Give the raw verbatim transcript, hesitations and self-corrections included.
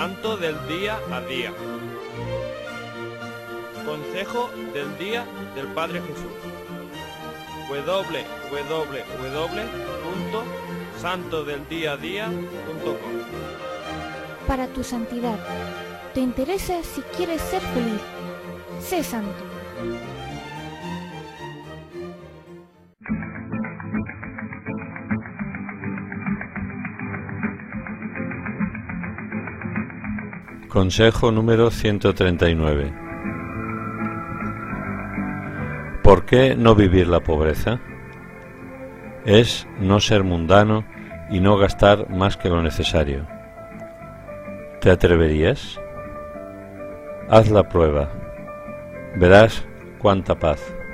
Santo del día a día. Consejo del día del Padre Jesús. doble u doble u doble u punto santo del día a día punto com. Para tu santidad. ¿Te interesa si quieres ser feliz? Sé santo. Consejo número ciento treinta y nueve. ¿Por qué no vivir la pobreza? Es no ser mundano y no gastar más que lo necesario. ¿Te atreverías? Haz la prueba. Verás cuánta paz.